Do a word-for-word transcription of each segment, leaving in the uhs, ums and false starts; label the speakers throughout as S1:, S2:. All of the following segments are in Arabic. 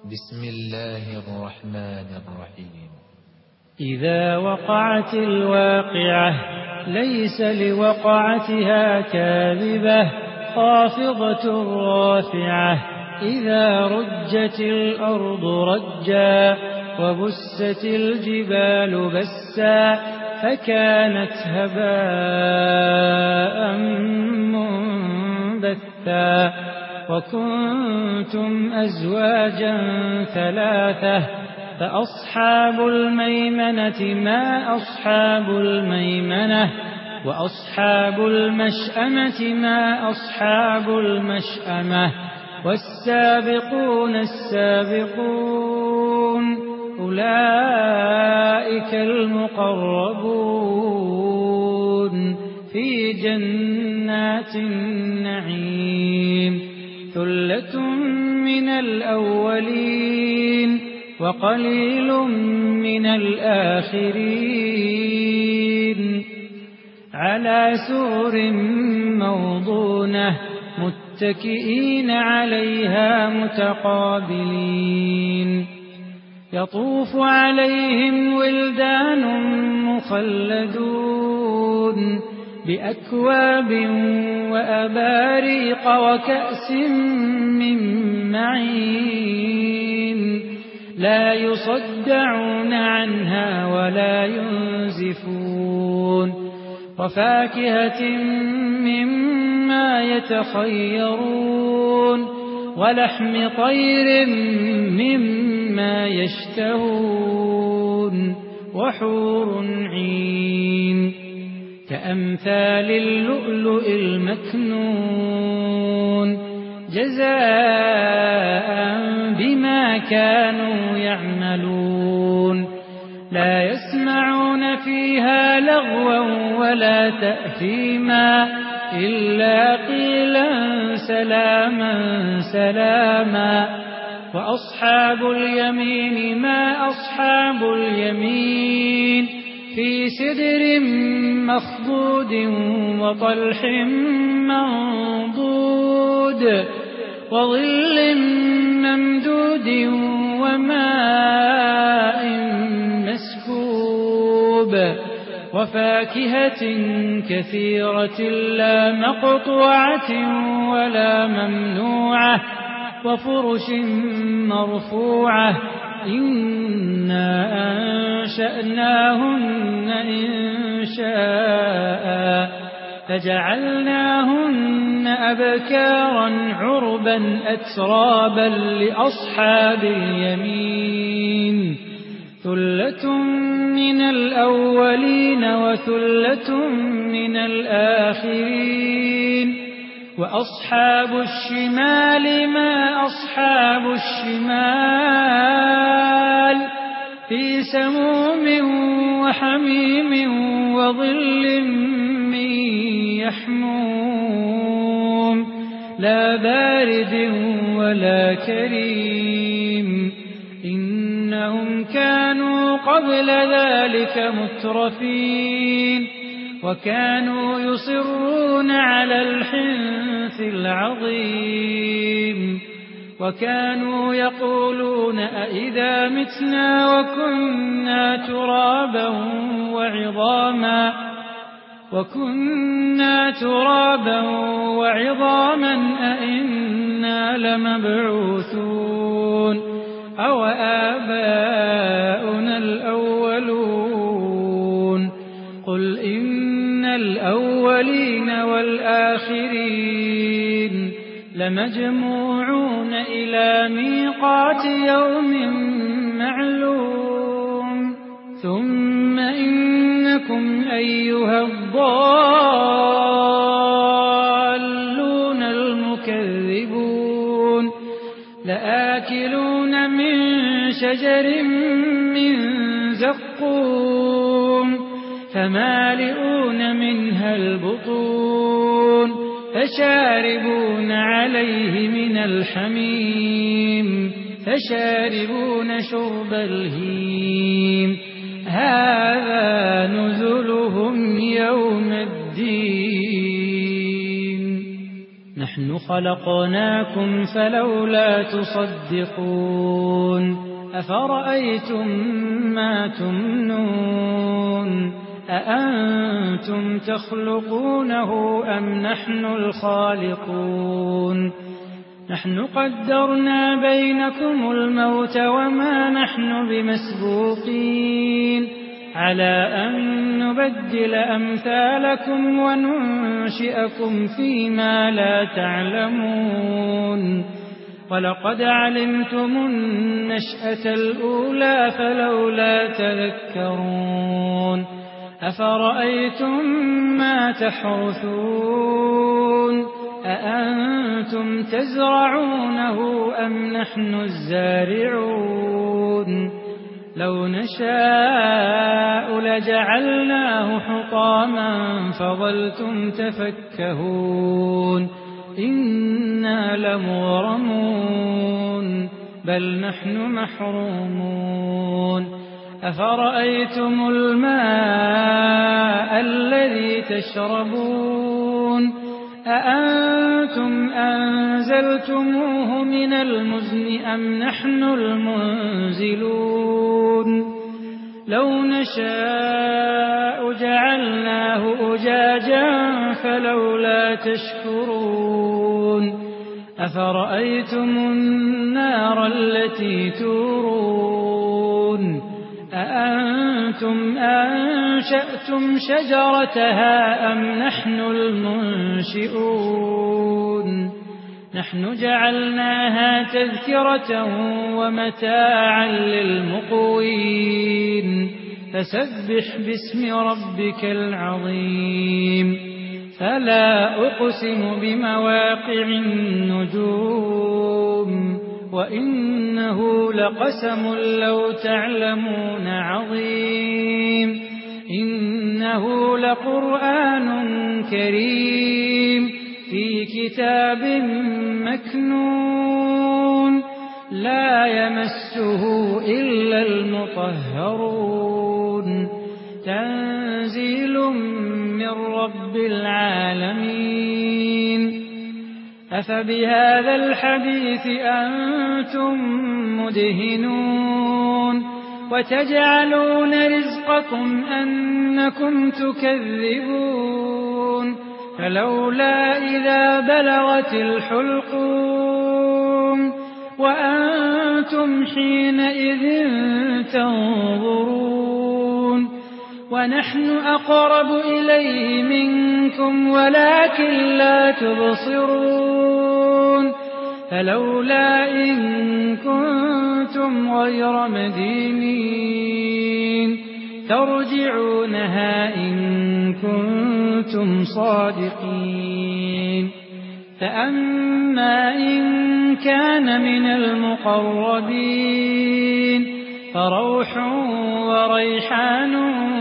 S1: بسم الله الرحمن الرحيم.
S2: إذا وقعت الواقعة ليس لوقعتها كاذبة خافضة رافعة إذا رجت الأرض رجا وبست الجبال بسا فكانت هباء منبثا وكنتم أزواجا ثلاثة فأصحاب الميمنة ما أصحاب الميمنة وأصحاب المشأمة ما أصحاب المشأمة والسابقون السابقون أولئك المقربون في جنات النعيم ثلة من الأولين وقليل من الآخرين على سرر موضونة متكئين عليها متقابلين يطوف عليهم ولدان مخلدون بأكواب وأباريق وكأس من معين لا يصدعون عنها ولا ينزفون وفاكهة مما يتخيرون ولحم طير مما يشتهون وحور عين كأمثال اللؤلؤ المكنون جزاء بما كانوا يعملون لا يسمعون فيها لغوا ولا تأثيما إلا قيلا سلاما سلاما وأصحاب اليمين ما أصحاب اليمين في سدر مخضود وطلح منضود وظل ممدود وماء مسكوب وفاكهة كثيرة لا مقطوعة ولا ممنوعة وفرش مرفوعة إنا أنشأناهن إنشاء فجعلناهن أبكارا عربا أترابا لأصحاب اليمين ثلة من الأولين وثلة من الآخرين وأصحاب الشمال ما أصحاب الشمال في سموم وحميم وظل من يحموم لا بارد ولا كريم إنهم كانوا قبل ذلك مترفين وكانوا يصرون على الحنث العظيم وكانوا يقولون أئذا متنا وكنا ترابا وعظاما وكنا ترابا وعظاما أئنا لمبعوثون أو آباؤنا الأولون قل إن الأولين والآخرين لمجموعون إلى ميقات يوم معلوم ثم إنكم أيها الضالون المكذبون لآكلون من شجر من زقوم فمالئون منها البطون فشاربون عليه من الحميم فشاربون شرب الهيم هذا نزلهم يوم الدين. نحن خلقناكم فلولا تصدقون أفرأيتم ما تمنون أأنتم تخلقونه أم نحن الخالقون نحن قدرنا بينكم الموت وما نحن بمسبوقين على أن نبدل أمثالكم وننشئكم فيما لا تعلمون ولقد علمتم النشأة الأولى فلولا تذكرون أفرأيتم ما تحرثون أأنتم تزرعونه أم نحن الزارعون لو نشاء لجعلناه حطاما فظلتم تفكهون إنا لمغرمون بل نحن محرومون أفرأيتم الماء الذي تشربون أأنتم أنزلتموه من المزن أم نحن المنزلون لو نشاء جعلناه أجاجا فلولا تشكرون أفرأيتم النار التي تورون أأنتم أنشأتم شجرتها أم نحن المنشئون نحن جعلناها تذكرة ومتاعا للمقوين فسبح باسم ربك العظيم فلا أقسم بمواقع النجوم وإنه لقسم لو تعلمون عظيم إنه لقرآن كريم في كتاب مكنون لا يمسه إلا المطهرون تنزيل من رب العالمين أفبهذا الحديث أنتم مدهنون وتجعلون رزقكم أنكم تكذبون فلولا إذا بلغت الحلقوم وأنتم حينئذ تنظرون ونحن أقرب إليه منكم ولكن لا تبصرون فلولا إن كنتم غير مدينين ترجعونها إن كنتم صادقين فأما إن كان من المقربين فروح وريحان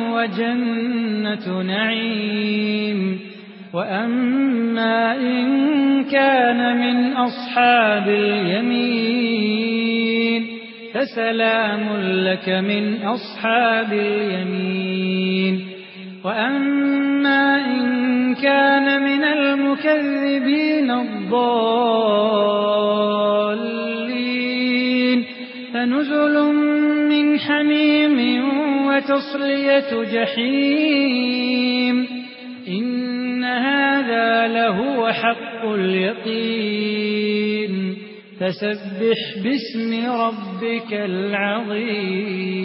S2: وجنة نعيم وأما إن كان من أصحاب اليمين فسلام لك من أصحاب اليمين وأما إن كان من المكذبين الضالين فنزل من حميم وتصلية جحيم إن هذا لهو حق اليقين فسبح باسم ربك العظيم